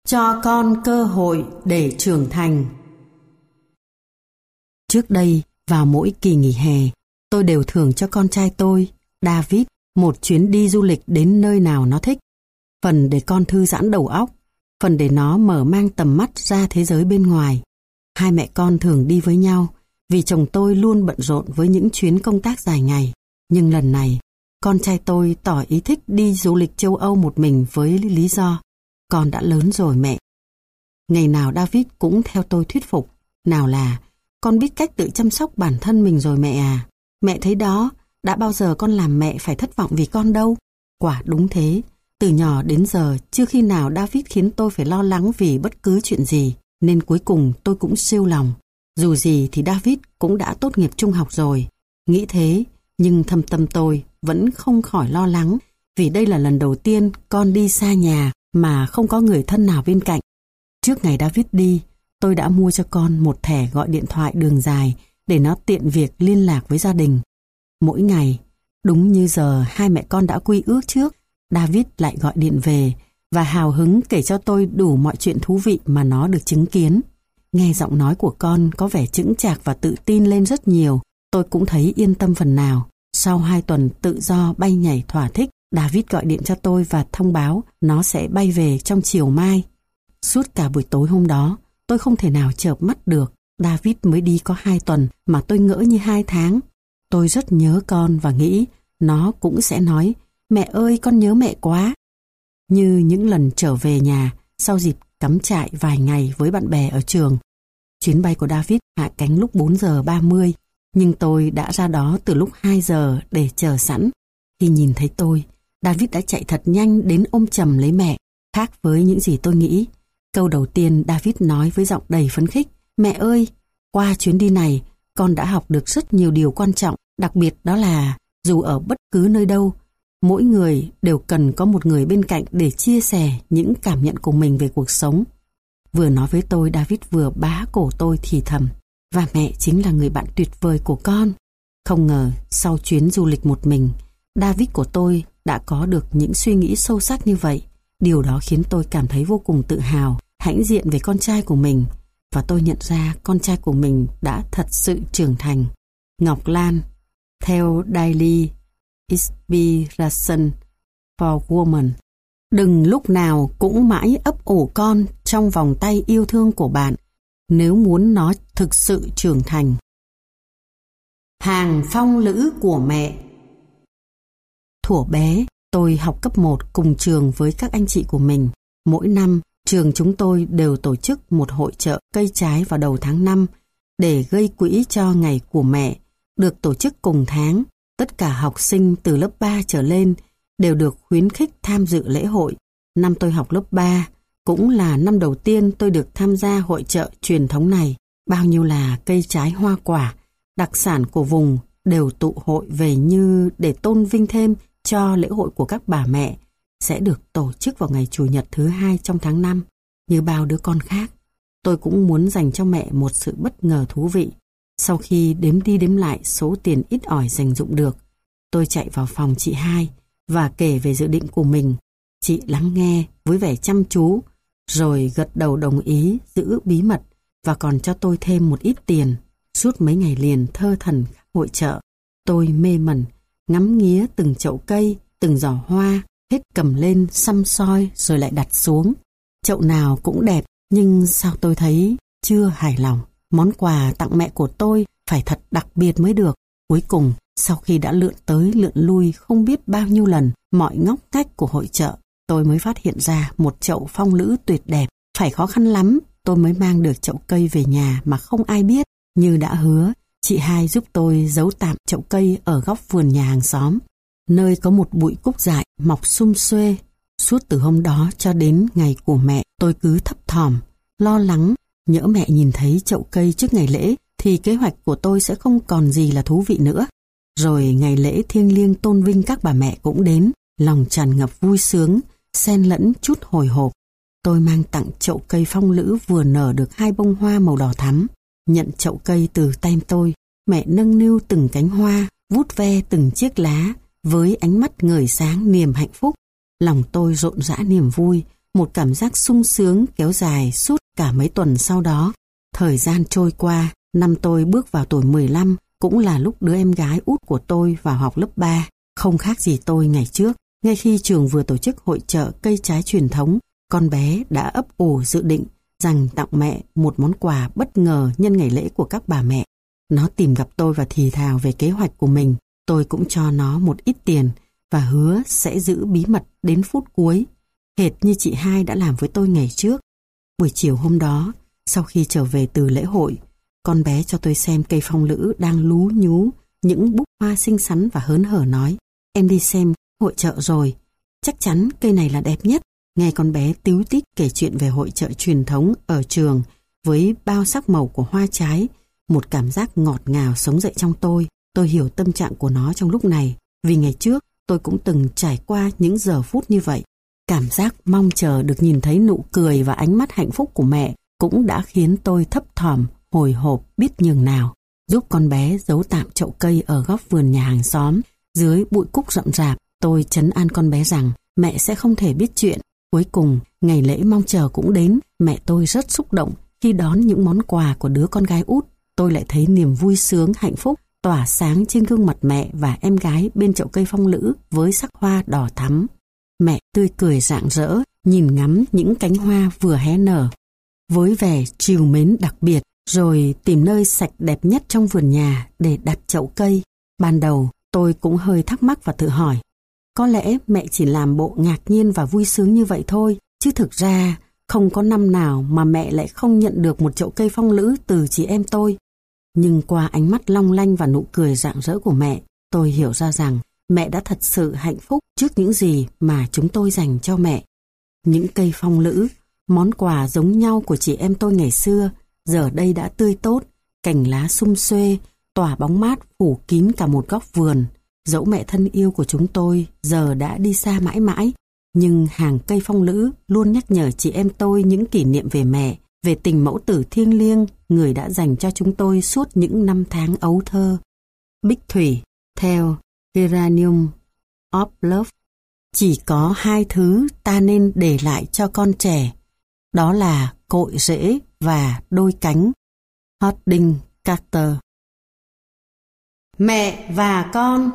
Cho con cơ hội để trưởng thành. Trước đây, vào mỗi kỳ nghỉ hè, tôi đều thưởng cho con trai tôi, David, một chuyến đi du lịch đến nơi nào nó thích. Phần để con thư giãn đầu óc, phần để nó mở mang tầm mắt ra thế giới bên ngoài. Hai mẹ con thường đi với nhau, vì chồng tôi luôn bận rộn với những chuyến công tác dài ngày. Nhưng lần này, con trai tôi tỏ ý thích đi du lịch châu Âu một mình với lý do con đã lớn rồi mẹ. Ngày nào David cũng theo tôi thuyết phục, nào là con biết cách tự chăm sóc bản thân mình rồi mẹ à. Mẹ thấy đó, đã bao giờ con làm mẹ phải thất vọng vì con đâu. Quả đúng thế, từ nhỏ đến giờ chưa khi nào David khiến tôi phải lo lắng vì bất cứ chuyện gì, nên cuối cùng tôi cũng siêu lòng. Dù gì thì David cũng đã tốt nghiệp trung học rồi. Nghĩ thế, nhưng thâm tâm tôi vẫn không khỏi lo lắng, vì đây là lần đầu tiên con đi xa nhà mà không có người thân nào bên cạnh. Trước ngày David đi, tôi đã mua cho con một thẻ gọi điện thoại đường dài để nó tiện việc liên lạc với gia đình. Mỗi ngày, đúng như giờ hai mẹ con đã quy ước trước, David lại gọi điện về và hào hứng kể cho tôi đủ mọi chuyện thú vị mà nó được chứng kiến. Nghe giọng nói của con có vẻ chững chạc và tự tin lên rất nhiều, tôi cũng thấy yên tâm phần nào. Sau 2 tuần tự do bay nhảy thỏa thích, David gọi điện cho tôi và thông báo nó sẽ bay về trong chiều mai. Suốt cả buổi tối hôm đó, tôi không thể nào chợp mắt được. David mới đi có 2 tuần mà tôi ngỡ như 2 tháng. Tôi rất nhớ con và nghĩ nó cũng sẽ nói, mẹ ơi con nhớ mẹ quá. Như những lần trở về nhà sau dịp cắm trại vài ngày với bạn bè ở trường. Chuyến bay của David hạ cánh lúc 4 giờ 30, nhưng tôi đã ra đó từ lúc 2 giờ để chờ sẵn. Khi nhìn thấy tôi, David đã chạy thật nhanh đến ôm chầm lấy mẹ, khác với những gì tôi nghĩ. Câu đầu tiên David nói với giọng đầy phấn khích, mẹ ơi, qua chuyến đi này, con đã học được rất nhiều điều quan trọng, đặc biệt đó là dù ở bất cứ nơi đâu, mỗi người đều cần có một người bên cạnh để chia sẻ những cảm nhận của mình về cuộc sống. Vừa nói với tôi, David vừa bá cổ tôi thì thầm, và mẹ chính là người bạn tuyệt vời của con. Không ngờ, sau chuyến du lịch một mình, David của tôi đã có được những suy nghĩ sâu sắc như vậy. Điều đó khiến tôi cảm thấy vô cùng tự hào, hãnh diện về con trai của mình. Và tôi nhận ra con trai của mình đã thật sự trưởng thành. Ngọc Lan, theo Daily Inspiration for Women. Đừng lúc nào cũng mãi ấp ủ con trong vòng tay yêu thương của bạn nếu muốn nó thực sự trưởng thành. Hàng phong lữ của mẹ. Thuở bé, tôi học cấp 1 cùng trường với các anh chị của mình. Mỗi năm, trường chúng tôi đều tổ chức một hội chợ cây trái vào đầu tháng 5 để gây quỹ cho Ngày của Mẹ, được tổ chức cùng tháng. Tất cả học sinh từ lớp 3 trở lên đều được khuyến khích tham dự lễ hội. Năm tôi học lớp 3, cũng là năm đầu tiên tôi được tham gia hội chợ truyền thống này. Bao nhiêu là cây trái hoa quả, đặc sản của vùng đều tụ hội về như để tôn vinh thêm cho lễ hội của các bà mẹ sẽ được tổ chức vào ngày Chủ nhật thứ 2 trong tháng 5. Như bao đứa con khác, tôi cũng muốn dành cho mẹ một sự bất ngờ thú vị. Sau khi đếm đi đếm lại số tiền ít ỏi dành dụm được, tôi chạy vào phòng chị hai và kể về dự định của mình. Chị lắng nghe với vẻ chăm chú, rồi gật đầu đồng ý giữ bí mật và còn cho tôi thêm một ít tiền. Suốt mấy ngày liền thơ thẩn hội chợ, tôi mê mẩn, ngắm nghía từng chậu cây, từng giỏ hoa, hết cầm lên xăm soi rồi lại đặt xuống. Chậu nào cũng đẹp, nhưng sao tôi thấy chưa hài lòng. Món quà tặng mẹ của tôi phải thật đặc biệt mới được. Cuối cùng, sau khi đã lượn tới lượn lui không biết bao nhiêu lần mọi ngóc ngách của hội chợ, tôi mới phát hiện ra một chậu phong lữ tuyệt đẹp. Phải khó khăn lắm tôi mới mang được chậu cây về nhà mà không ai biết. Như đã hứa, chị hai giúp tôi giấu tạm chậu cây ở góc vườn nhà hàng xóm, nơi có một bụi cúc dại mọc sum xuê. Suốt từ hôm đó cho đến Ngày của Mẹ, tôi cứ thấp thỏm, lo lắng, nhỡ mẹ nhìn thấy chậu cây trước ngày lễ thì kế hoạch của tôi sẽ không còn gì là thú vị nữa. Rồi ngày lễ thiêng liêng tôn vinh các bà mẹ cũng đến, lòng tràn ngập vui sướng, xen lẫn chút hồi hộp. Tôi mang tặng chậu cây phong lữ vừa nở được 2 bông hoa màu đỏ thắm. Nhận chậu cây từ tay tôi, mẹ nâng niu từng cánh hoa, vuốt ve từng chiếc lá với ánh mắt ngời sáng niềm hạnh phúc. Lòng tôi rộn rã niềm vui, một cảm giác sung sướng kéo dài suốt cả mấy tuần sau đó. Thời gian trôi qua, năm tôi bước vào tuổi 15, cũng là lúc đứa em gái út của tôi vào học lớp 3. Không khác gì tôi ngày trước, ngay khi trường vừa tổ chức hội chợ cây trái truyền thống, con bé đã ấp ủ dự định dành tặng mẹ một món quà bất ngờ nhân ngày lễ của các bà mẹ. Nó tìm gặp tôi và thì thào về kế hoạch của mình. Tôi cũng cho nó một ít tiền và hứa sẽ giữ bí mật đến phút cuối, hệt như chị hai đã làm với tôi ngày trước. Buổi chiều hôm đó, sau khi trở về từ lễ hội, con bé cho tôi xem cây phong lữ đang lú nhú những búp hoa xinh xắn và hớn hở nói: "Em đi xem hội chợ rồi, chắc chắn cây này là đẹp nhất." Nghe con bé tíu tít kể chuyện về hội chợ truyền thống ở trường với bao sắc màu của hoa trái, một cảm giác ngọt ngào sống dậy trong tôi. Tôi hiểu tâm trạng của nó trong lúc này, vì ngày trước tôi cũng từng trải qua những giờ phút như vậy. Cảm giác mong chờ được nhìn thấy nụ cười và ánh mắt hạnh phúc của mẹ cũng đã khiến tôi thấp thỏm, hồi hộp biết nhường nào. Giúp con bé giấu tạm chậu cây ở góc vườn nhà hàng xóm, dưới bụi cúc rậm rạp, tôi trấn an con bé rằng mẹ sẽ không thể biết chuyện. Cuối cùng, ngày lễ mong chờ cũng đến. Mẹ tôi rất xúc động khi đón những món quà của đứa con gái út. Tôi lại thấy niềm vui sướng, hạnh phúc tỏa sáng trên gương mặt mẹ và em gái bên chậu cây phong lữ với sắc hoa đỏ thắm. Mẹ tươi cười rạng rỡ, nhìn ngắm những cánh hoa vừa hé nở, với vẻ trìu mến đặc biệt, rồi tìm nơi sạch đẹp nhất trong vườn nhà để đặt chậu cây. Ban đầu, tôi cũng hơi thắc mắc và tự hỏi, có lẽ mẹ chỉ làm bộ ngạc nhiên và vui sướng như vậy thôi, chứ thực ra không có năm nào mà mẹ lại không nhận được một chậu cây phong lữ từ chị em tôi. Nhưng qua ánh mắt long lanh và nụ cười rạng rỡ của mẹ, tôi hiểu ra rằng mẹ đã thật sự hạnh phúc trước những gì mà chúng tôi dành cho mẹ. Những cây phong lữ, món quà giống nhau của chị em tôi ngày xưa, giờ đây đã tươi tốt, cành lá sum xuê, tỏa bóng mát phủ kín cả một góc vườn. Dẫu mẹ thân yêu của chúng tôi giờ đã đi xa mãi mãi, nhưng hàng cây phong lữ luôn nhắc nhở chị em tôi những kỷ niệm về mẹ, về tình mẫu tử thiêng liêng người đã dành cho chúng tôi suốt những năm tháng ấu thơ. Bích Thủy, theo Geranium of Love: chỉ có hai thứ ta nên để lại cho con trẻ, đó là cội rễ và đôi cánh. Harding Carter. Mẹ và con.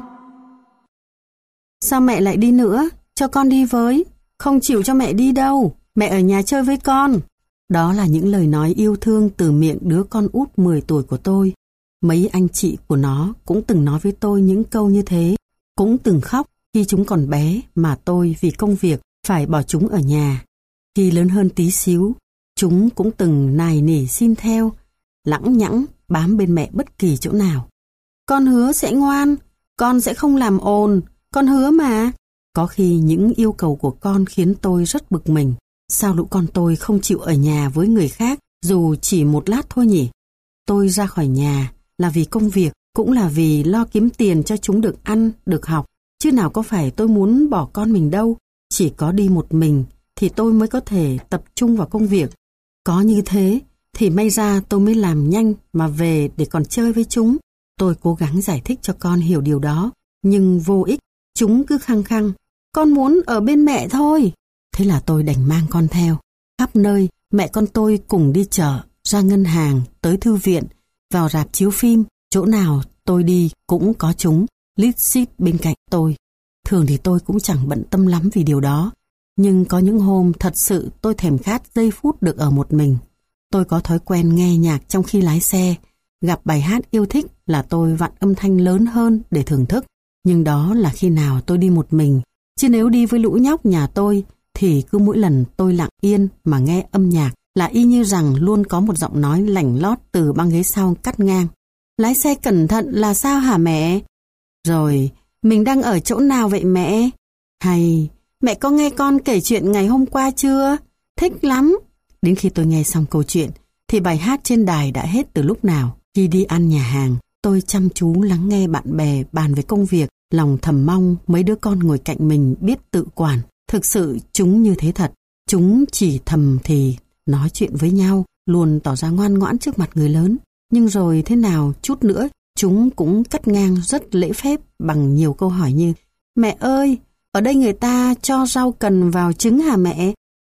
Sao mẹ lại đi nữa? Cho con đi với. Không chịu cho mẹ đi đâu. Mẹ ở nhà chơi với con. Đó là những lời nói yêu thương từ miệng đứa con út 10 tuổi của tôi. Mấy anh chị của nó cũng từng nói với tôi những câu như thế. Cũng từng khóc khi chúng còn bé mà tôi vì công việc phải bỏ chúng ở nhà. Khi lớn hơn tí xíu, chúng cũng từng nài nỉ xin theo, lẳng nhẳng bám bên mẹ bất kỳ chỗ nào. Con hứa sẽ ngoan, con sẽ không làm ồn, con hứa mà. Có khi những yêu cầu của con khiến tôi rất bực mình. Sao lũ con tôi không chịu ở nhà với người khác dù chỉ một lát thôi nhỉ? Tôi ra khỏi nhà là vì công việc, cũng là vì lo kiếm tiền cho chúng được ăn, được học. Chứ nào có phải tôi muốn bỏ con mình đâu. Chỉ có đi một mình thì tôi mới có thể tập trung vào công việc. Có như thế thì may ra tôi mới làm nhanh mà về để còn chơi với chúng. Tôi cố gắng giải thích cho con hiểu điều đó, nhưng vô ích. Chúng cứ khăng khăng, con muốn ở bên mẹ thôi. Thế là tôi đành mang con theo. Khắp nơi, mẹ con tôi cùng đi chợ, ra ngân hàng, tới thư viện, vào rạp chiếu phim. Chỗ nào tôi đi cũng có chúng, lít xít bên cạnh tôi. Thường thì tôi cũng chẳng bận tâm lắm vì điều đó. Nhưng có những hôm thật sự tôi thèm khát giây phút được ở một mình. Tôi có thói quen nghe nhạc trong khi lái xe. Gặp bài hát yêu thích là tôi vặn âm thanh lớn hơn để thưởng thức. Nhưng đó là khi nào tôi đi một mình. Chứ nếu đi với lũ nhóc nhà tôi thì cứ mỗi lần tôi lặng yên mà nghe âm nhạc là y như rằng luôn có một giọng nói lảnh lót từ băng ghế sau cắt ngang. Lái xe cẩn thận là sao hả mẹ? Rồi, mình đang ở chỗ nào vậy mẹ? Hay, mẹ có nghe con kể chuyện ngày hôm qua chưa? Thích lắm. Đến khi tôi nghe xong câu chuyện thì bài hát trên đài đã hết từ lúc nào. Khi đi ăn nhà hàng, tôi chăm chú lắng nghe bạn bè bàn về công việc, lòng thầm mong mấy đứa con ngồi cạnh mình biết tự quản. Thực sự chúng như thế thật. Chúng chỉ thầm thì nói chuyện với nhau, luôn tỏ ra ngoan ngoãn trước mặt người lớn. Nhưng rồi thế nào chút nữa, chúng cũng cắt ngang rất lễ phép bằng nhiều câu hỏi như: mẹ ơi, ở đây người ta cho rau cần vào trứng hả mẹ?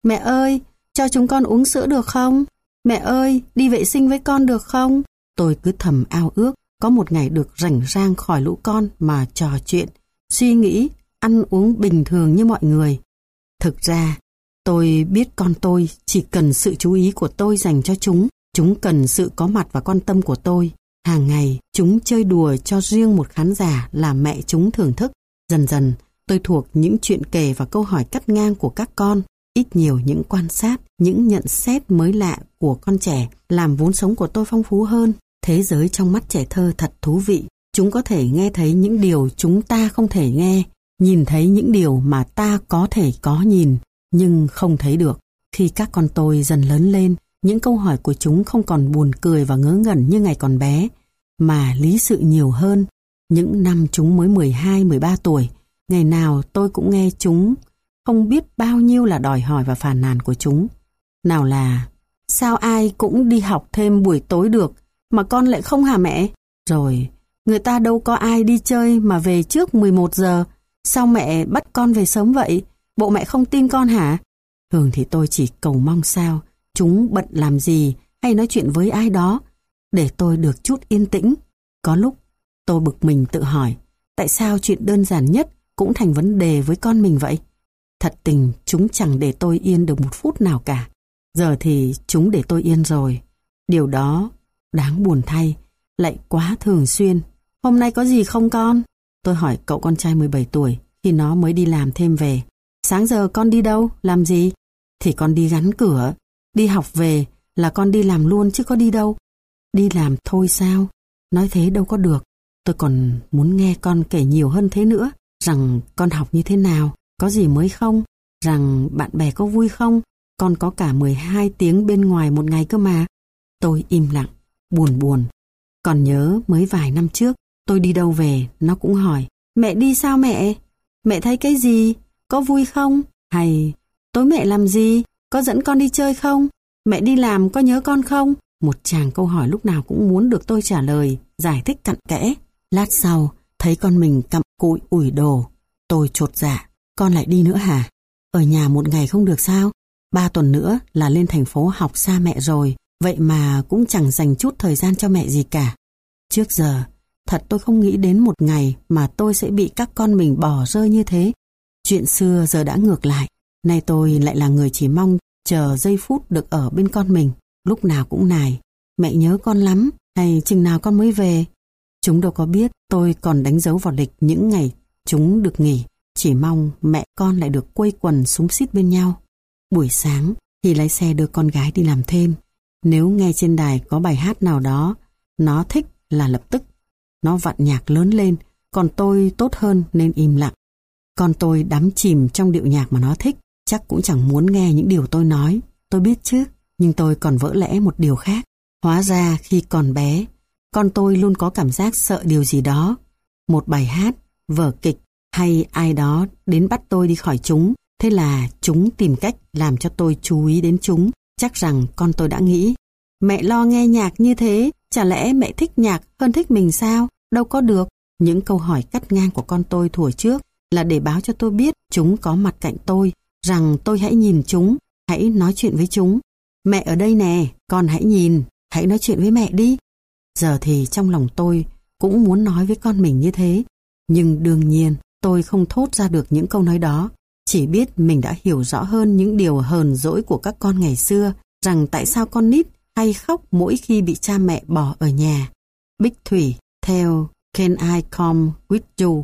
Mẹ ơi, cho chúng con uống sữa được không? Mẹ ơi, đi vệ sinh với con được không? Tôi cứ thầm ao ước có một ngày được rảnh rang khỏi lũ con mà trò chuyện, suy nghĩ, ăn uống bình thường như mọi người. Thực ra, tôi biết con tôi chỉ cần sự chú ý của tôi dành cho chúng. Chúng cần sự có mặt và quan tâm của tôi. Hàng ngày, chúng chơi đùa cho riêng một khán giả là mẹ chúng thưởng thức. Dần dần, tôi thuộc những chuyện kể và câu hỏi cắt ngang của các con. Ít nhiều những quan sát, những nhận xét mới lạ của con trẻ làm vốn sống của tôi phong phú hơn. Thế giới trong mắt trẻ thơ thật thú vị. Chúng có thể nghe thấy những điều chúng ta không thể nghe, nhìn thấy những điều mà ta có thể có nhìn, nhưng không thấy được. Khi các con tôi dần lớn lên, những câu hỏi của chúng không còn buồn cười và ngớ ngẩn như ngày còn bé, mà lý sự nhiều hơn. Những năm chúng mới 12, 13 tuổi, ngày nào tôi cũng nghe chúng, không biết bao nhiêu là đòi hỏi và phàn nàn của chúng. Nào là, sao ai cũng đi học thêm buổi tối được, mà con lại không hả mẹ? Rồi, người ta đâu có ai đi chơi mà về trước 11 giờ, sao mẹ bắt con về sớm vậy? Bộ mẹ không tin con hả? Thường thì tôi chỉ cầu mong sao chúng bận làm gì hay nói chuyện với ai đó để tôi được chút yên tĩnh. Có lúc tôi bực mình tự hỏi tại sao chuyện đơn giản nhất cũng thành vấn đề với con mình vậy? Thật tình chúng chẳng để tôi yên được một phút nào cả. Giờ thì chúng để tôi yên rồi. Điều đó đáng buồn thay, lại quá thường xuyên. Hôm nay có gì không con? Tôi hỏi cậu con trai 17 tuổi khi nó mới đi làm thêm về. Sáng giờ con đi đâu, làm gì? Thì con đi gắn cửa. Đi học về là con đi làm luôn chứ có đi đâu. Đi làm thôi sao? Nói thế đâu có được. Tôi còn muốn nghe con kể nhiều hơn thế nữa. Rằng con học như thế nào, có gì mới không? Rằng bạn bè có vui không? Con có cả 12 tiếng bên ngoài một ngày cơ mà. Tôi im lặng, buồn. Còn nhớ mới vài năm trước, tôi đi đâu về, nó cũng hỏi, mẹ đi sao mẹ? Mẹ thấy cái gì? Có vui không? Hay, tối mẹ làm gì? Có dẫn con đi chơi không? Mẹ đi làm có nhớ con không? Một tràng câu hỏi lúc nào cũng muốn được tôi trả lời, giải thích cặn kẽ. Lát sau, thấy con mình cặm cụi ủi đồ. Tôi chột dạ, con lại đi nữa hả? Ở nhà một ngày không được sao? 3 tuần nữa là lên thành phố học xa mẹ rồi, vậy mà cũng chẳng dành chút thời gian cho mẹ gì cả. Trước giờ, thật tôi không nghĩ đến một ngày mà tôi sẽ bị các con mình bỏ rơi như thế. Chuyện xưa giờ đã ngược lại, nay tôi lại là người chỉ mong chờ giây phút được ở bên con mình, lúc nào cũng nài, mẹ nhớ con lắm, hay chừng nào con mới về. Chúng đâu có biết tôi còn đánh dấu vào lịch những ngày chúng được nghỉ, chỉ mong mẹ con lại được quây quần xúm xít bên nhau. Buổi sáng thì lái xe đưa con gái đi làm thêm, nếu nghe trên đài có bài hát nào đó nó thích là lập tức nó vặn nhạc lớn lên, còn tôi tốt hơn nên im lặng. Con tôi đắm chìm trong điệu nhạc mà nó thích, chắc cũng chẳng muốn nghe những điều tôi nói. Tôi biết chứ, nhưng tôi còn vỡ lẽ một điều khác. Hóa ra khi còn bé, con tôi luôn có cảm giác sợ điều gì đó. Một bài hát, vở kịch hay ai đó đến bắt tôi đi khỏi chúng. Thế là chúng tìm cách làm cho tôi chú ý đến chúng. Chắc rằng con tôi đã nghĩ, mẹ lo nghe nhạc như thế, chả lẽ mẹ thích nhạc hơn thích mình sao? Đâu có được. Những câu hỏi cắt ngang của con tôi thuở trước là để báo cho tôi biết chúng có mặt cạnh tôi, rằng tôi hãy nhìn chúng, hãy nói chuyện với chúng. Mẹ ở đây nè, con hãy nhìn, hãy nói chuyện với mẹ đi. Giờ thì trong lòng tôi cũng muốn nói với con mình như thế, nhưng đương nhiên tôi không thốt ra được những câu nói đó. Chỉ biết mình đã hiểu rõ hơn những điều hờn dỗi của các con ngày xưa, rằng tại sao con nít hay khóc mỗi khi bị cha mẹ bỏ ở nhà. Bích Thủy theo Can I Come With You?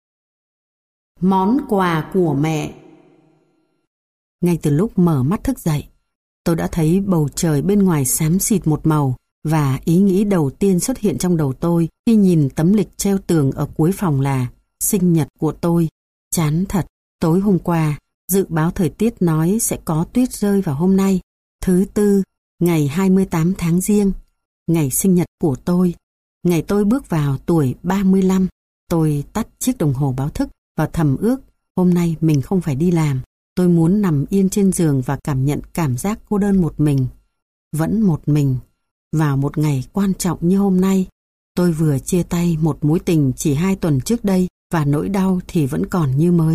Món quà của mẹ. Ngay từ lúc mở mắt thức dậy, tôi đã thấy bầu trời bên ngoài xám xịt một màu, và ý nghĩ đầu tiên xuất hiện trong đầu tôi khi nhìn tấm lịch treo tường ở cuối phòng là sinh nhật của tôi. Chán thật, tối hôm qua, dự báo thời tiết nói sẽ có tuyết rơi vào hôm nay, thứ Tư, ngày 28 tháng Giêng, ngày sinh nhật của tôi. Ngày tôi bước vào tuổi 35, tôi tắt chiếc đồng hồ báo thức và thầm ước hôm nay mình không phải đi làm. Tôi muốn nằm yên trên giường và cảm nhận cảm giác cô đơn một mình. Vẫn một mình. Vào một ngày quan trọng như hôm nay, tôi vừa chia tay một mối tình chỉ 2 tuần trước đây và nỗi đau thì vẫn còn như mới.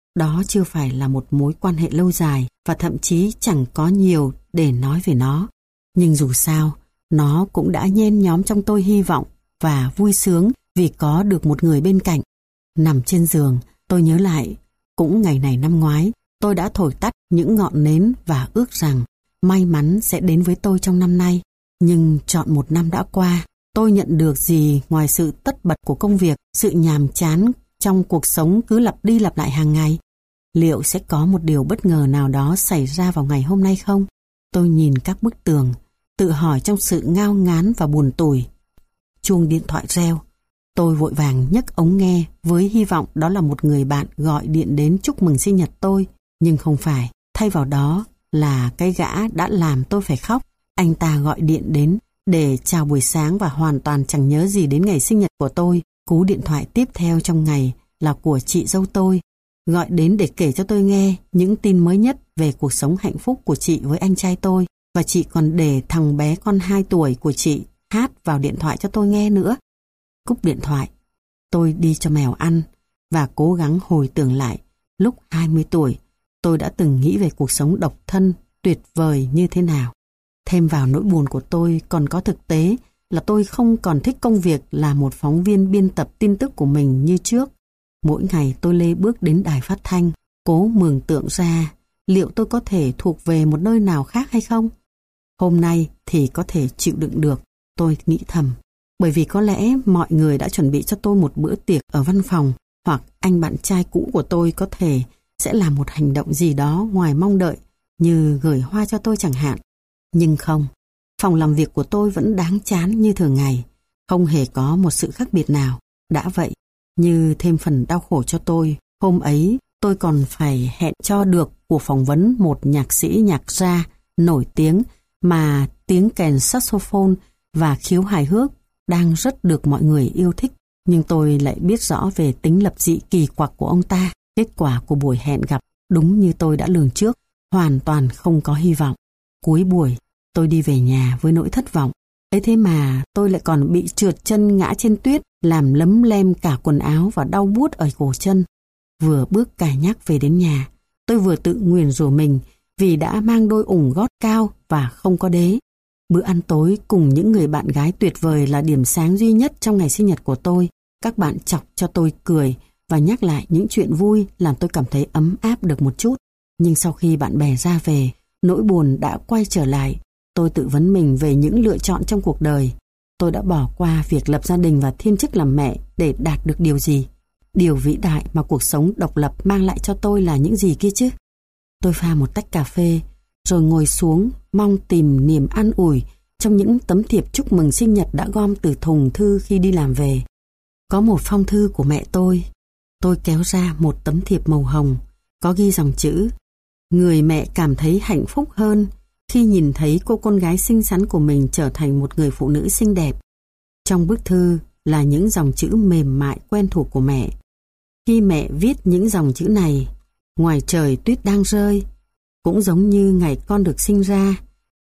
Đó chưa phải là một mối quan hệ lâu dài và thậm chí chẳng có nhiều để nói về nó. Nhưng dù sao, nó cũng đã nhen nhóm trong tôi hy vọng và vui sướng vì có được một người bên cạnh. Nằm trên giường, tôi nhớ lại, cũng ngày này năm ngoái, tôi đã thổi tắt những ngọn nến và ước rằng may mắn sẽ đến với tôi trong năm nay. Nhưng trọn một năm đã qua, tôi nhận được gì ngoài sự tất bật của công việc, sự nhàm chán trong cuộc sống cứ lặp đi lặp lại hàng ngày? Liệu sẽ có một điều bất ngờ nào đó xảy ra vào ngày hôm nay không? Tôi nhìn các bức tường, tự hỏi trong sự ngao ngán và buồn tủi. Chuông điện thoại reo. Tôi vội vàng nhấc ống nghe với hy vọng đó là một người bạn gọi điện đến chúc mừng sinh nhật tôi. Nhưng không phải, thay vào đó là cái gã đã làm tôi phải khóc. Anh ta gọi điện đến để chào buổi sáng và hoàn toàn chẳng nhớ gì đến ngày sinh nhật của tôi. Cú điện thoại tiếp theo trong ngày là của chị dâu tôi, gọi đến để kể cho tôi nghe những tin mới nhất về cuộc sống hạnh phúc của chị với anh trai tôi. Và chị còn để thằng bé con 2 tuổi của chị hát vào điện thoại cho tôi nghe nữa. Cúp điện thoại, tôi đi cho mèo ăn và cố gắng hồi tưởng lại lúc 20 tuổi tôi đã từng nghĩ về cuộc sống độc thân tuyệt vời như thế nào. Thêm vào nỗi buồn của tôi còn có thực tế là tôi không còn thích công việc là một phóng viên biên tập tin tức của mình như trước. Mỗi ngày tôi lê bước đến đài phát thanh, cố mường tượng ra liệu tôi có thể thuộc về một nơi nào khác hay không. Hôm nay thì có thể chịu đựng được, tôi nghĩ thầm. Bởi vì có lẽ mọi người đã chuẩn bị cho tôi một bữa tiệc ở văn phòng, hoặc anh bạn trai cũ của tôi có thể sẽ làm một hành động gì đó ngoài mong đợi, như gửi hoa cho tôi chẳng hạn. Nhưng không, phòng làm việc của tôi vẫn đáng chán như thường ngày, không hề có một sự khác biệt nào. Đã vậy, như thêm phần đau khổ cho tôi, hôm ấy tôi còn phải hẹn cho được cuộc phỏng vấn một nhạc sĩ nhạc gia nổi tiếng mà tiếng kèn saxophone và khiếu hài hước đang rất được mọi người yêu thích. Nhưng tôi lại biết rõ về tính lập dị kỳ quặc của ông ta. Kết quả của buổi hẹn gặp đúng như tôi đã lường trước, hoàn toàn không có hy vọng. Cuối buổi, tôi đi về nhà với nỗi thất vọng. Ấy thế mà tôi lại còn bị trượt chân ngã trên tuyết, làm lấm lem cả quần áo và đau buốt ở cổ chân. Vừa bước cài nhắc về đến nhà, tôi vừa tự nguyền rủa mình vì đã mang đôi ủng gót cao và không có đế. Bữa ăn tối cùng những người bạn gái tuyệt vời là điểm sáng duy nhất trong ngày sinh nhật của tôi. Các bạn chọc cho tôi cười và nhắc lại những chuyện vui làm tôi cảm thấy ấm áp được một chút. Nhưng sau khi bạn bè ra về, nỗi buồn đã quay trở lại. Tôi tự vấn mình về những lựa chọn trong cuộc đời. Tôi đã bỏ qua việc lập gia đình và thiên chức làm mẹ để đạt được điều gì? Điều vĩ đại mà cuộc sống độc lập mang lại cho tôi là những gì kia chứ? Tôi pha một tách cà phê, rồi ngồi xuống mong tìm niềm an ủi trong những tấm thiệp chúc mừng sinh nhật đã gom từ thùng thư khi đi làm về. Có một phong thư của mẹ tôi. Tôi kéo ra một tấm thiệp màu hồng, có ghi dòng chữ: người mẹ cảm thấy hạnh phúc hơn khi nhìn thấy cô con gái xinh xắn của mình trở thành một người phụ nữ xinh đẹp. Trong bức thư là những dòng chữ mềm mại quen thuộc của mẹ. Khi mẹ viết những dòng chữ này, ngoài trời tuyết đang rơi, cũng giống như ngày con được sinh ra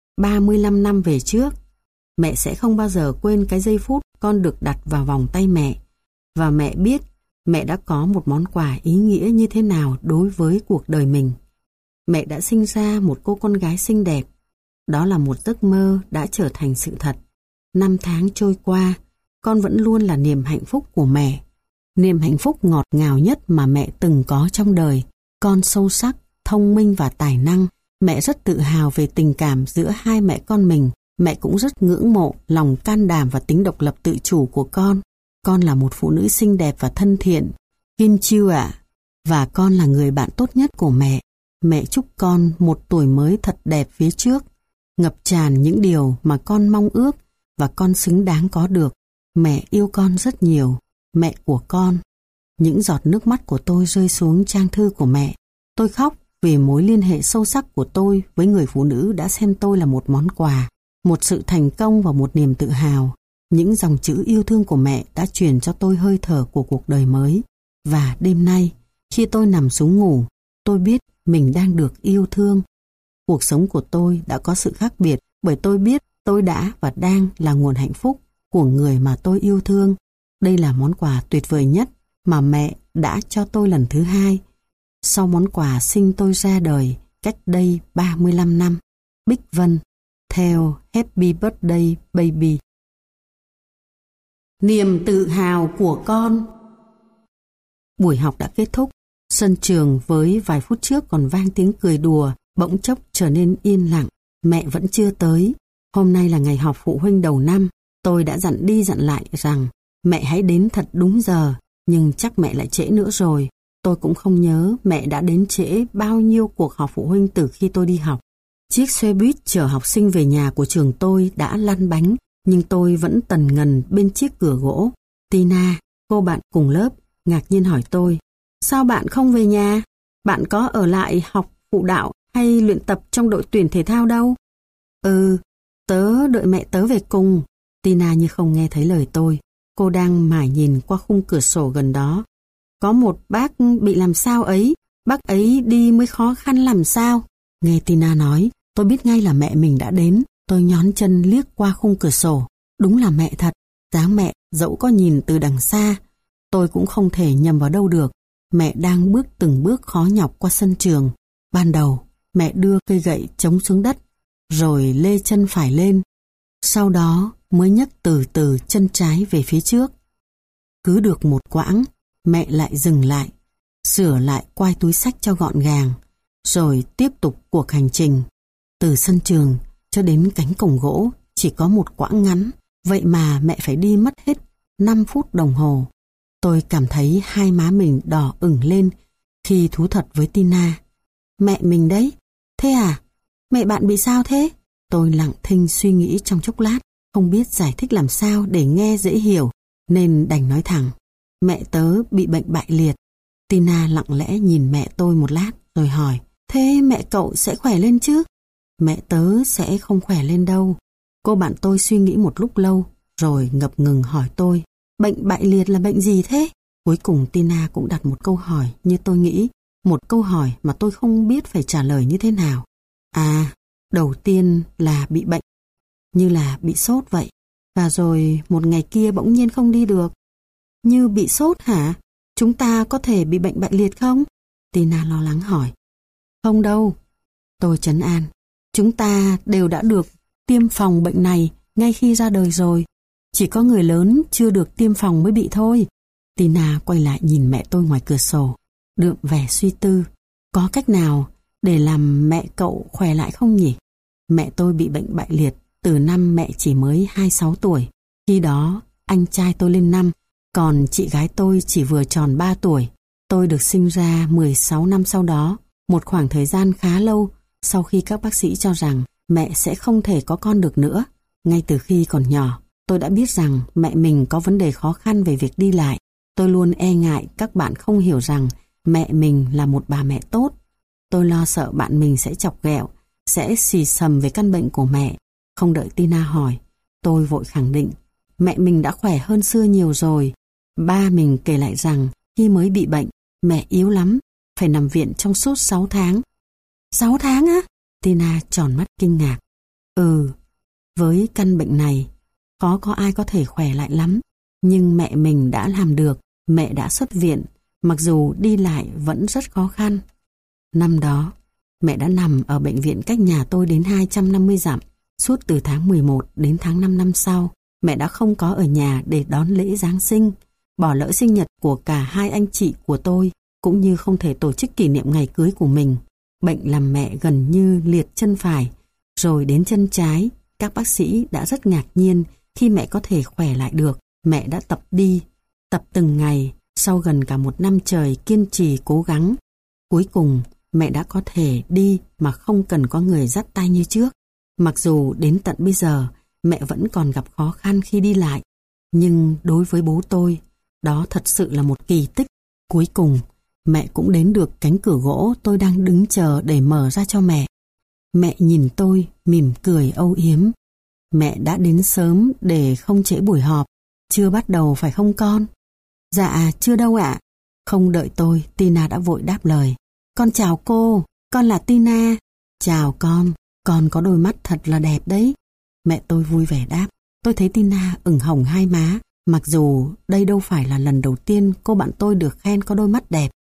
35 năm về trước, mẹ sẽ không bao giờ quên cái giây phút con được đặt vào vòng tay mẹ. Và mẹ biết mẹ đã có một món quà ý nghĩa như thế nào đối với cuộc đời mình. Mẹ đã sinh ra một cô con gái xinh đẹp. Đó là một giấc mơ đã trở thành sự thật. 5 tháng trôi qua, con vẫn luôn là niềm hạnh phúc của mẹ. Niềm hạnh phúc ngọt ngào nhất mà mẹ từng có trong đời. Con sâu sắc, thông minh và tài năng. Mẹ rất tự hào về tình cảm giữa hai mẹ con mình. Mẹ cũng rất ngưỡng mộ lòng can đảm và tính độc lập tự chủ của con. Con là một phụ nữ xinh đẹp và thân thiện, Kim Chiu ạ. Và con là người bạn tốt nhất của mẹ. Mẹ chúc con một tuổi mới thật đẹp phía trước, ngập tràn những điều mà con mong ước và con xứng đáng có được. Mẹ yêu con rất nhiều, mẹ của con. Những giọt nước mắt của tôi rơi xuống trang thư của mẹ. Tôi khóc vì mối liên hệ sâu sắc của tôi với người phụ nữ đã xem tôi là một món quà, một sự thành công và một niềm tự hào. Những dòng chữ yêu thương của mẹ đã truyền cho tôi hơi thở của cuộc đời mới. Và đêm nay, khi tôi nằm xuống ngủ, tôi biết mình đang được yêu thương. Cuộc sống của tôi đã có sự khác biệt bởi tôi biết tôi đã và đang là nguồn hạnh phúc của người mà tôi yêu thương. Đây là món quà tuyệt vời nhất mà mẹ đã cho tôi lần thứ hai. sau món quà sinh tôi ra đời cách đây 35 năm. Bích Vân, theo Happy Birthday Baby. Niềm tự hào của con. Buổi học đã kết thúc. Sân trường với vài phút trước còn vang tiếng cười đùa, bỗng chốc trở nên yên lặng. Mẹ vẫn chưa tới. Hôm nay là ngày họp phụ huynh đầu năm. Tôi đã dặn đi dặn lại rằng mẹ hãy đến thật đúng giờ, nhưng chắc mẹ lại trễ nữa rồi. Tôi cũng không nhớ mẹ đã đến trễ bao nhiêu cuộc họp phụ huynh từ khi tôi đi học. Chiếc xe buýt chở học sinh về nhà của trường tôi đã lăn bánh, nhưng tôi vẫn tần ngần bên chiếc cửa gỗ. Tina, cô bạn cùng lớp, ngạc nhiên hỏi tôi, sao bạn không về nhà? Bạn có ở lại học phụ đạo hay luyện tập trong đội tuyển thể thao đâu? Tớ đợi mẹ tớ về cùng. Tina như không nghe thấy lời tôi. Cô đang mải nhìn qua khung cửa sổ gần đó. Có một bác bị làm sao ấy, bác ấy đi mới khó khăn làm sao. Nghe Tina nói, tôi biết ngay là mẹ mình đã đến. Tôi nhón chân liếc qua khung cửa sổ. Đúng là mẹ thật, dáng mẹ dẫu có nhìn từ đằng xa, tôi cũng không thể nhầm vào đâu được. Mẹ đang bước từng bước khó nhọc qua sân trường. Ban đầu, mẹ đưa cây gậy chống xuống đất, rồi lê chân phải lên. Sau đó mới nhấc từ từ chân trái về phía trước. Cứ được một quãng, mẹ lại dừng lại, sửa lại quai túi xách cho gọn gàng, rồi tiếp tục cuộc hành trình. Từ sân trường cho đến cánh cổng gỗ chỉ có một quãng ngắn, vậy mà mẹ phải đi mất hết 5 phút đồng hồ. Tôi cảm thấy hai má mình đỏ ửng lên khi thú thật với Tina. Mẹ mình đấy. Thế à? Mẹ bạn bị sao thế? Tôi lặng thinh suy nghĩ trong chốc lát, không biết giải thích làm sao để nghe dễ hiểu, nên đành nói thẳng. Mẹ tớ bị bệnh bại liệt. Tina lặng lẽ nhìn mẹ tôi một lát rồi hỏi, thế mẹ cậu sẽ khỏe lên chứ? Mẹ tớ sẽ không khỏe lên đâu. Cô bạn tôi suy nghĩ một lúc lâu rồi ngập ngừng hỏi tôi, bệnh bại liệt là bệnh gì thế? Cuối cùng Tina cũng đặt một câu hỏi như tôi nghĩ, một câu hỏi mà tôi không biết phải trả lời như thế nào. Đầu tiên là bị bệnh, như là bị sốt vậy. Và rồi một ngày kia bỗng nhiên không đi được. Như bị sốt hả? Chúng ta có thể bị bệnh bại liệt không? Tina lo lắng hỏi. Không đâu. Tôi trấn an. Chúng ta đều đã được tiêm phòng bệnh này ngay khi ra đời rồi. Chỉ có người lớn chưa được tiêm phòng mới bị thôi. Tina quay lại nhìn mẹ tôi ngoài cửa sổ, đượm vẻ suy tư. Có cách nào để làm mẹ cậu khỏe lại không nhỉ? Mẹ tôi bị bệnh bại liệt từ năm mẹ chỉ mới 26 tuổi. Khi đó anh trai tôi lên 5, còn chị gái tôi chỉ vừa tròn 3 tuổi. Tôi được sinh ra 16 năm sau đó, một khoảng thời gian khá lâu sau khi các bác sĩ cho rằng mẹ sẽ không thể có con được nữa. Ngay từ khi còn nhỏ, tôi đã biết rằng mẹ mình có vấn đề khó khăn về việc đi lại. Tôi luôn e ngại các bạn không hiểu rằng mẹ mình là một bà mẹ tốt. Tôi lo sợ bạn mình sẽ chọc ghẹo, sẽ xì xầm về căn bệnh của mẹ. Không đợi Tina hỏi, tôi vội khẳng định, mẹ mình đã khỏe hơn xưa nhiều rồi. Ba mình kể lại rằng khi mới bị bệnh, mẹ yếu lắm, phải nằm viện trong suốt 6 tháng. 6 tháng á? Tina tròn mắt kinh ngạc. Với căn bệnh này, khó có ai có thể khỏe lại lắm. Nhưng mẹ mình đã làm được, mẹ đã xuất viện, mặc dù đi lại vẫn rất khó khăn. Năm đó, mẹ đã nằm ở bệnh viện cách nhà tôi đến 250 dặm. Suốt từ tháng 11 đến tháng 5 năm sau, mẹ đã không có ở nhà để đón lễ Giáng sinh, bỏ lỡ sinh nhật của cả hai anh chị của tôi, cũng như không thể tổ chức kỷ niệm ngày cưới của mình. Bệnh làm mẹ gần như liệt chân phải, rồi đến chân trái. Các bác sĩ đã rất ngạc nhiên khi mẹ có thể khỏe lại được. Mẹ đã tập đi, tập từng ngày, sau gần cả một năm trời kiên trì cố gắng. Cuối cùng, mẹ đã có thể đi mà không cần có người dắt tay như trước. Mặc dù đến tận bây giờ, mẹ vẫn còn gặp khó khăn khi đi lại. Nhưng đối với bố tôi, đó thật sự là một kỳ tích. Cuối cùng, mẹ cũng đến được cánh cửa gỗ tôi đang đứng chờ để mở ra cho mẹ. Mẹ nhìn tôi, mỉm cười âu yếm. Mẹ đã đến sớm để không trễ buổi họp. Chưa bắt đầu phải không con? Dạ, chưa đâu ạ. Không đợi tôi, Tina đã vội đáp lời. Con chào cô, con là Tina. Chào con có đôi mắt thật là đẹp đấy. Mẹ tôi vui vẻ đáp. Tôi thấy Tina ửng hồng hai má, mặc dù đây đâu phải là lần đầu tiên cô bạn tôi được khen có đôi mắt đẹp.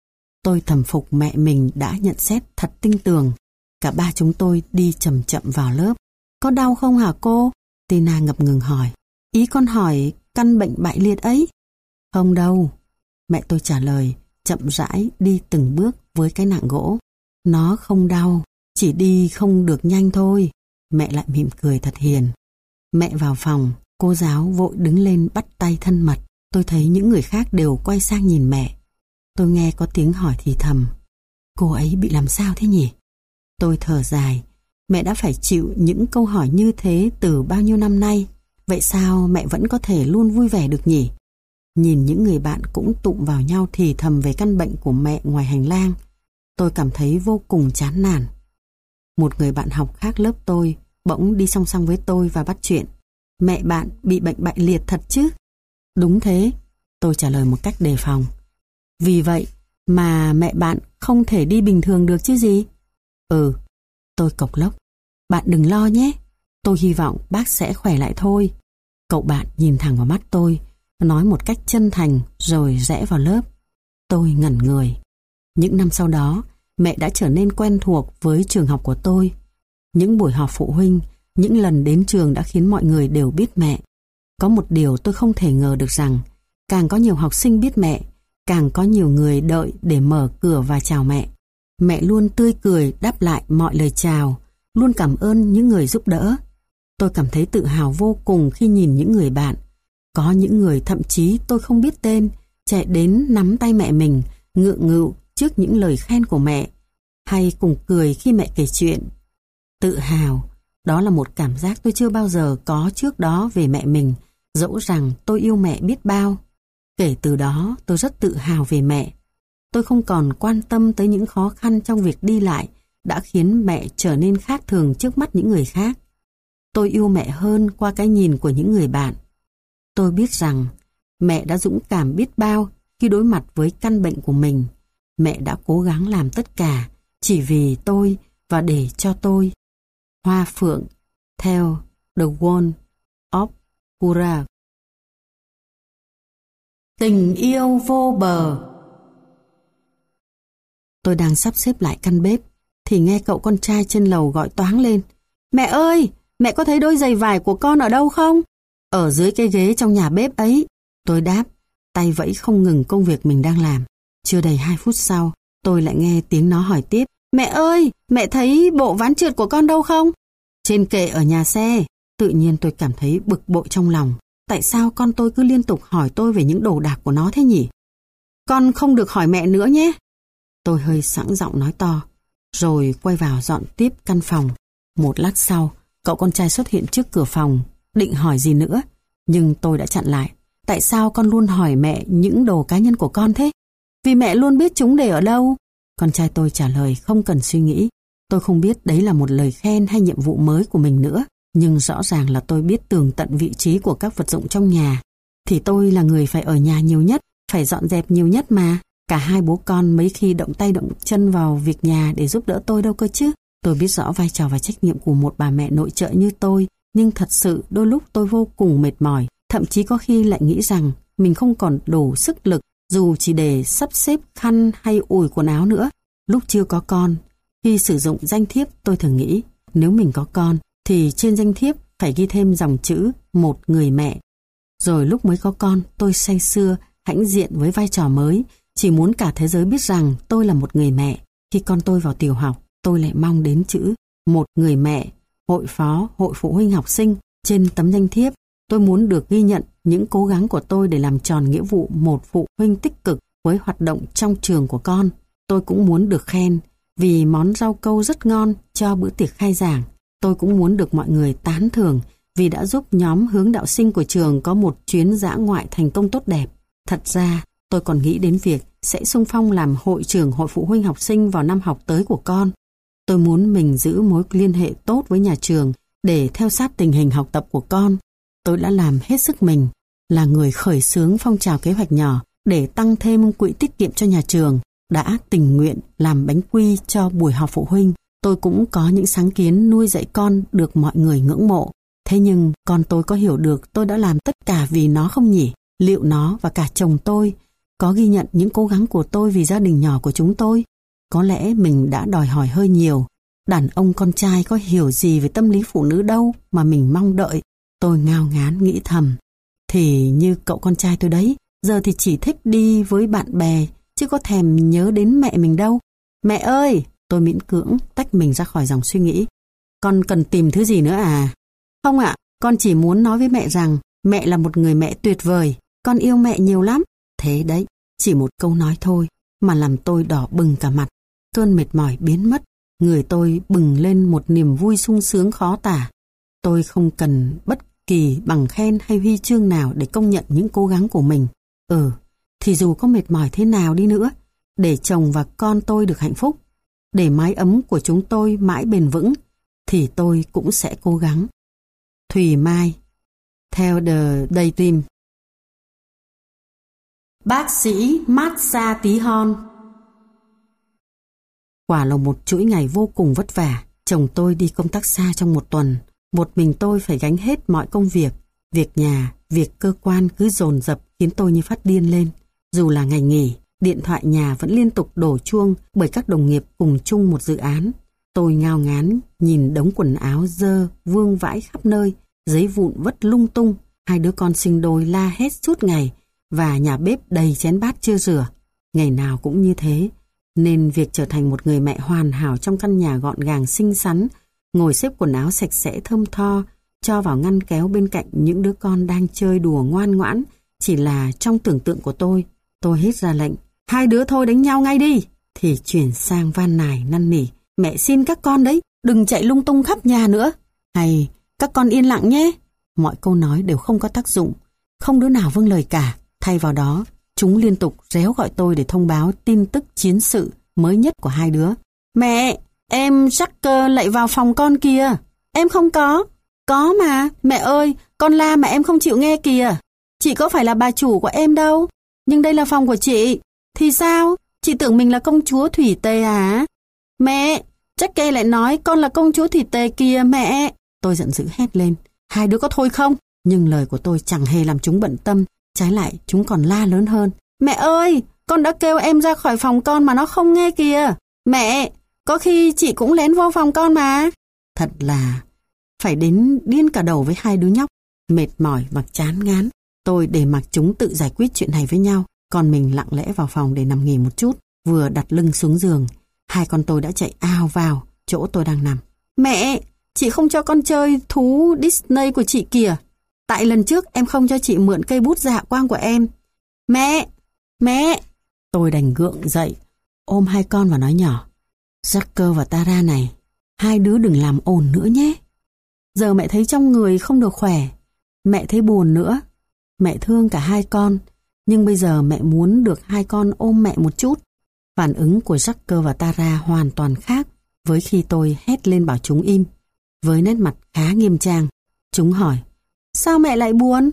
Tôi thầm phục mẹ mình đã nhận xét thật tinh tường. Cả ba chúng tôi đi chậm chậm vào lớp. Có đau không hả cô? Tina ngập ngừng hỏi. Ý con hỏi căn bệnh bại liệt ấy? Không đâu. Mẹ tôi trả lời, chậm rãi đi từng bước với cái nạng gỗ. Nó không đau, chỉ đi không được nhanh thôi. Mẹ lại mỉm cười thật hiền. Mẹ vào phòng, cô giáo vội đứng lên bắt tay thân mật. Tôi thấy những người khác đều quay sang nhìn mẹ. Tôi nghe có tiếng hỏi thì thầm. Cô ấy bị làm sao thế nhỉ? Tôi thở dài. Mẹ đã phải chịu những câu hỏi như thế từ bao nhiêu năm nay. Vậy sao mẹ vẫn có thể luôn vui vẻ được nhỉ? Nhìn những người bạn cũng tụm vào nhau thì thầm về căn bệnh của mẹ ngoài hành lang. Tôi cảm thấy vô cùng chán nản. Một người bạn học khác lớp tôi bỗng đi song song với tôi và bắt chuyện. Mẹ bạn bị bệnh bại liệt thật chứ? Đúng thế, tôi trả lời một cách đề phòng. Vì vậy mà mẹ bạn không thể đi bình thường được chứ gì? Tôi cộc lốc. Bạn đừng lo nhé, tôi hy vọng bác sẽ khỏe lại thôi. Cậu bạn nhìn thẳng vào mắt tôi, nói một cách chân thành rồi rẽ vào lớp. Tôi ngẩn người. Những năm sau đó, mẹ đã trở nên quen thuộc với trường học của tôi. Những buổi họp phụ huynh, những lần đến trường đã khiến mọi người đều biết mẹ. Có một điều tôi không thể ngờ được rằng, càng có nhiều học sinh biết mẹ, càng có nhiều người đợi để mở cửa và chào mẹ. Mẹ luôn tươi cười đáp lại mọi lời chào, luôn cảm ơn những người giúp đỡ. Tôi cảm thấy tự hào vô cùng khi nhìn những người bạn. Có những người thậm chí tôi không biết tên, chạy đến nắm tay mẹ mình, ngượng nghịu trước những lời khen của mẹ, hay cùng cười khi mẹ kể chuyện. Tự hào, đó là một cảm giác tôi chưa bao giờ có trước đó về mẹ mình, dẫu rằng tôi yêu mẹ biết bao. Kể từ đó, tôi rất tự hào về mẹ. Tôi không còn quan tâm tới những khó khăn trong việc đi lại đã khiến mẹ trở nên khác thường trước mắt những người khác. Tôi yêu mẹ hơn qua cái nhìn của những người bạn. Tôi biết rằng mẹ đã dũng cảm biết bao khi đối mặt với căn bệnh của mình. Mẹ đã cố gắng làm tất cả chỉ vì tôi và để cho tôi. Hoa phượng theo The Wall of Pura. Tình yêu vô bờ. Tôi đang sắp xếp lại căn bếp thì nghe cậu con trai trên lầu gọi toáng lên. Mẹ ơi, mẹ có thấy đôi giày vải của con ở đâu không? Ở dưới cái ghế trong nhà bếp ấy. Tôi đáp, tay vẫy không ngừng công việc mình đang làm. Chưa đầy 2 phút sau, tôi lại nghe tiếng nó hỏi tiếp. Mẹ ơi, mẹ thấy bộ ván trượt của con đâu không? Trên kệ ở nhà xe. Tự nhiên tôi cảm thấy bực bội trong lòng. Tại sao con tôi cứ liên tục hỏi tôi về những đồ đạc của nó thế nhỉ? Con không được hỏi mẹ nữa nhé. Tôi hơi sẵn giọng nói to, rồi quay vào dọn tiếp căn phòng. Một lát sau, cậu con trai xuất hiện trước cửa phòng, định hỏi gì nữa, nhưng tôi đã chặn lại. Tại sao con luôn hỏi mẹ những đồ cá nhân của con thế? Vì mẹ luôn biết chúng để ở đâu. Con trai tôi trả lời không cần suy nghĩ. Tôi không biết đấy là một lời khen hay nhiệm vụ mới của mình nữa, nhưng rõ ràng là tôi biết tường tận vị trí của các vật dụng trong nhà. Thì tôi là người phải ở nhà nhiều nhất, phải dọn dẹp nhiều nhất mà. Cả hai bố con mấy khi động tay động chân vào việc nhà để giúp đỡ tôi đâu cơ chứ. Tôi biết rõ vai trò và trách nhiệm của một bà mẹ nội trợ như tôi, nhưng thật sự đôi lúc tôi vô cùng mệt mỏi, thậm chí có khi lại nghĩ rằng mình không còn đủ sức lực dù chỉ để sắp xếp khăn hay ủi quần áo nữa. Lúc chưa có con, khi sử dụng danh thiếp tôi thường nghĩ nếu mình có con thì trên danh thiếp phải ghi thêm dòng chữ một người mẹ. Rồi lúc mới có con tôi say sưa, hãnh diện với vai trò mới, chỉ muốn cả thế giới biết rằng tôi là một người mẹ. Khi con tôi vào tiểu học, tôi lại mong đến chữ một người mẹ, hội phó, hội phụ huynh học sinh trên tấm danh thiếp. Tôi muốn được ghi nhận những cố gắng của tôi để làm tròn nghĩa vụ một phụ huynh tích cực với hoạt động trong trường của con. Tôi cũng muốn được khen vì món rau câu rất ngon cho bữa tiệc khai giảng. Tôi cũng muốn được mọi người tán thưởng vì đã giúp nhóm hướng đạo sinh của trường có một chuyến dã ngoại thành công tốt đẹp. Thật ra, tôi còn nghĩ đến việc sẽ xung phong làm hội trưởng hội phụ huynh học sinh vào năm học tới của con. Tôi muốn mình giữ mối liên hệ tốt với nhà trường để theo sát tình hình học tập của con. Tôi đã làm hết sức mình, là người khởi xướng phong trào kế hoạch nhỏ để tăng thêm quỹ tiết kiệm cho nhà trường, đã tình nguyện làm bánh quy cho buổi họp phụ huynh. Tôi cũng có những sáng kiến nuôi dạy con được mọi người ngưỡng mộ. Thế nhưng con tôi có hiểu được tôi đã làm tất cả vì nó không nhỉ? Liệu nó và cả chồng tôi có ghi nhận những cố gắng của tôi vì gia đình nhỏ của chúng tôi. Có lẽ mình đã đòi hỏi hơi nhiều. Đàn ông con trai có hiểu gì về tâm lý phụ nữ đâu mà mình mong đợi. Tôi ngao ngán nghĩ thầm. Thì như cậu con trai tôi đấy, giờ thì chỉ thích đi với bạn bè, chứ có thèm nhớ đến mẹ mình đâu. Mẹ ơi! Tôi miễn cưỡng tách mình ra khỏi dòng suy nghĩ. Con cần tìm thứ gì nữa à? Không ạ, con chỉ muốn nói với mẹ rằng mẹ là một người mẹ tuyệt vời. Con yêu mẹ nhiều lắm. Thế đấy, chỉ một câu nói thôi mà làm tôi đỏ bừng cả mặt. Cơn mệt mỏi biến mất, người tôi bừng lên một niềm vui sung sướng khó tả. Tôi không cần bất kỳ bằng khen hay huy chương nào để công nhận những cố gắng của mình. Thì dù có mệt mỏi thế nào đi nữa, để chồng và con tôi được hạnh phúc, để mái ấm của chúng tôi mãi bền vững, thì tôi cũng sẽ cố gắng. Thùy Mai, theo The Daydream. Bác sĩ massage tí hon. Quả là một chuỗi ngày vô cùng vất vả. Chồng tôi đi công tác xa trong một tuần. Một mình tôi phải gánh hết mọi công việc. Việc nhà, việc cơ quan cứ dồn dập khiến tôi như phát điên lên. Dù là ngày nghỉ, điện thoại nhà vẫn liên tục đổ chuông bởi các đồng nghiệp cùng chung một dự án. Tôi ngao ngán nhìn đống quần áo dơ vương vãi khắp nơi, giấy vụn vất lung tung, hai đứa con sinh đôi la hét suốt ngày và nhà bếp đầy chén bát chưa rửa. Ngày nào cũng như thế, nên việc trở thành một người mẹ hoàn hảo trong căn nhà gọn gàng xinh xắn, ngồi xếp quần áo sạch sẽ thơm tho, cho vào ngăn kéo bên cạnh những đứa con đang chơi đùa ngoan ngoãn, chỉ là trong tưởng tượng của tôi. Tôi hét ra lệnh, hai đứa thôi đánh nhau ngay đi, thì chuyển sang van nài năn nỉ, mẹ xin các con đấy, đừng chạy lung tung khắp nhà nữa, hay các con yên lặng nhé. Mọi câu nói đều không có tác dụng, không đứa nào vâng lời cả. Thay vào đó, chúng liên tục réo gọi tôi để thông báo tin tức chiến sự mới nhất của hai đứa. Mẹ, em Jacker lại vào phòng con kìa. Em không có. Có mà, mẹ ơi, con la mà em không chịu nghe kìa. Chị có phải là bà chủ của em đâu. Nhưng đây là phòng của chị. Thì sao? Chị tưởng mình là công chúa thủy tề à? Mẹ, Jacker lại nói con là công chúa thủy tề kìa mẹ. Tôi giận dữ hét lên. Hai đứa có thôi không? Nhưng lời của tôi chẳng hề làm chúng bận tâm. Trái lại, chúng còn la lớn hơn. Mẹ ơi, con đã kêu em ra khỏi phòng con mà nó không nghe kìa. Mẹ, có khi chị cũng lén vô phòng con mà. Thật là phải đến điên cả đầu với hai đứa nhóc. Mệt mỏi và chán ngán, tôi để mặc chúng tự giải quyết chuyện này với nhau, còn mình lặng lẽ vào phòng để nằm nghỉ một chút. Vừa đặt lưng xuống giường, hai con tôi đã chạy ào vào chỗ tôi đang nằm. Mẹ, chị không cho con chơi thú Disney của chị kìa. Tại lần trước em không cho chị mượn cây bút dạ quang của em. Mẹ! Tôi đành gượng dậy, ôm hai con và nói nhỏ. Jacker và Tara này, hai đứa đừng làm ồn nữa nhé. Giờ mẹ thấy trong người không được khỏe, mẹ thấy buồn nữa. Mẹ thương cả hai con, nhưng bây giờ mẹ muốn được hai con ôm mẹ một chút. Phản ứng của Jacker và Tara hoàn toàn khác với khi tôi hét lên bảo chúng im. Với nét mặt khá nghiêm trang, chúng hỏi, sao mẹ lại buồn?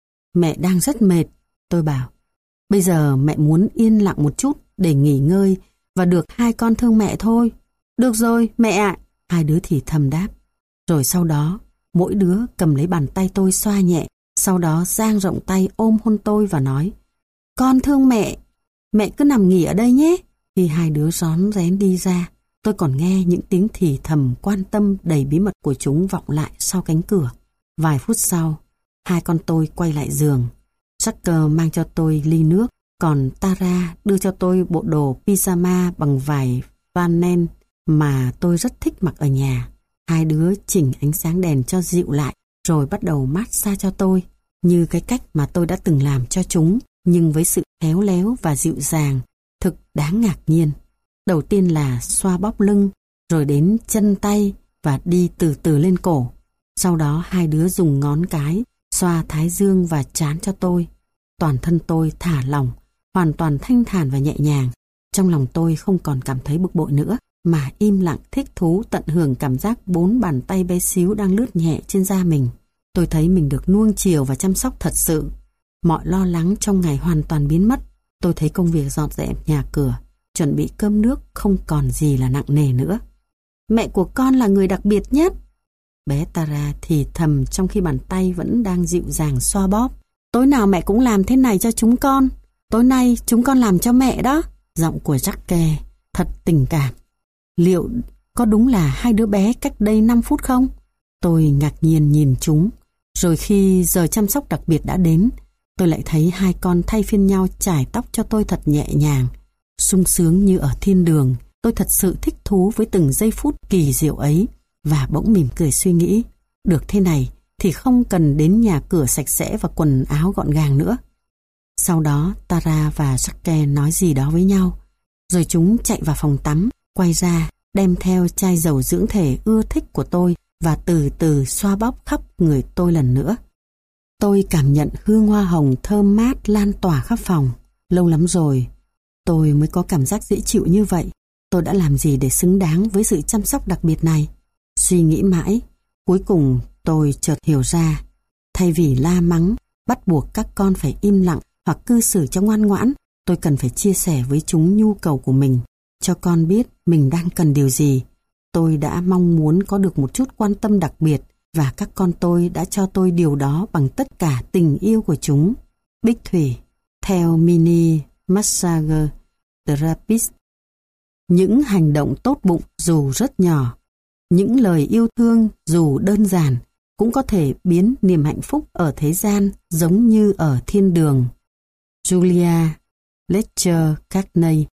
Mẹ đang rất mệt, tôi bảo. Bây giờ mẹ muốn yên lặng một chút để nghỉ ngơi và được hai con thương mẹ thôi. Được rồi, mẹ ạ. Hai đứa thì thầm đáp. Rồi sau đó, mỗi đứa cầm lấy bàn tay tôi xoa nhẹ, sau đó dang rộng tay ôm hôn tôi và nói, con thương mẹ, mẹ cứ nằm nghỉ ở đây nhé. Khi hai đứa rón rén đi ra, tôi còn nghe những tiếng thì thầm quan tâm đầy bí mật của chúng vọng lại sau cánh cửa. Vài phút sau, hai con tôi quay lại giường. Jacker mang cho tôi ly nước, còn Tara đưa cho tôi bộ đồ pyjama bằng vải Vanel mà tôi rất thích mặc ở nhà. Hai đứa chỉnh ánh sáng đèn cho dịu lại, rồi bắt đầu massage cho tôi, như cái cách mà tôi đã từng làm cho chúng, nhưng với sự khéo léo và dịu dàng, thực đáng ngạc nhiên. Đầu tiên là xoa bóp lưng, rồi đến chân tay và đi từ từ lên cổ. Sau đó hai đứa dùng ngón cái xoa thái dương và trán cho tôi. Toàn thân tôi thả lỏng, hoàn toàn thanh thản và nhẹ nhàng. Trong lòng tôi không còn cảm thấy bực bội nữa, mà im lặng thích thú tận hưởng cảm giác 4 bàn tay bé xíu đang lướt nhẹ trên da mình. Tôi thấy mình được nuông chiều và chăm sóc thật sự. Mọi lo lắng trong ngày hoàn toàn biến mất. Tôi thấy công việc dọn dẹp nhà cửa, chuẩn bị cơm nước không còn gì là nặng nề nữa. Mẹ của con là người đặc biệt nhất. Bé Tara thì thầm trong khi bàn tay vẫn đang dịu dàng xoa bóp. Tối nào mẹ cũng làm thế này cho chúng con. tối nay chúng con làm cho mẹ đó. Giọng của Jackie thật tình cảm. Liệu có đúng là hai đứa bé cách đây 5 phút không? Tôi ngạc nhiên nhìn chúng. Rồi khi giờ chăm sóc đặc biệt đã đến, tôi lại thấy hai con thay phiên nhau chải tóc cho tôi thật nhẹ nhàng, sung sướng như ở thiên đường. Tôi thật sự thích thú với từng giây phút kỳ diệu ấy và bỗng mỉm cười suy nghĩ, được thế này thì không cần đến nhà cửa sạch sẽ và quần áo gọn gàng nữa. Sau đó Tara và Jackie nói gì đó với nhau, rồi chúng chạy vào phòng tắm, quay ra, đem theo chai dầu dưỡng thể ưa thích của tôi và từ từ xoa bóp khắp người tôi lần nữa. Tôi cảm nhận hương hoa hồng thơm mát lan tỏa khắp phòng. Lâu lắm rồi, tôi mới có cảm giác dễ chịu như vậy. Tôi đã làm gì để xứng đáng với sự chăm sóc đặc biệt này? Suy nghĩ mãi, cuối cùng tôi chợt hiểu ra. Thay vì la mắng, bắt buộc các con phải im lặng hoặc cư xử cho ngoan ngoãn, tôi cần phải chia sẻ với chúng nhu cầu của mình, cho con biết mình đang cần điều gì. Tôi đã mong muốn có được một chút quan tâm đặc biệt và các con tôi đã cho tôi điều đó bằng tất cả tình yêu của chúng. Bích Thủy, theo Mini Massage Therapist. Những hành động tốt bụng dù rất nhỏ, những lời yêu thương dù đơn giản cũng có thể biến niềm hạnh phúc ở thế gian giống như ở thiên đường. Julia Lecter Carney.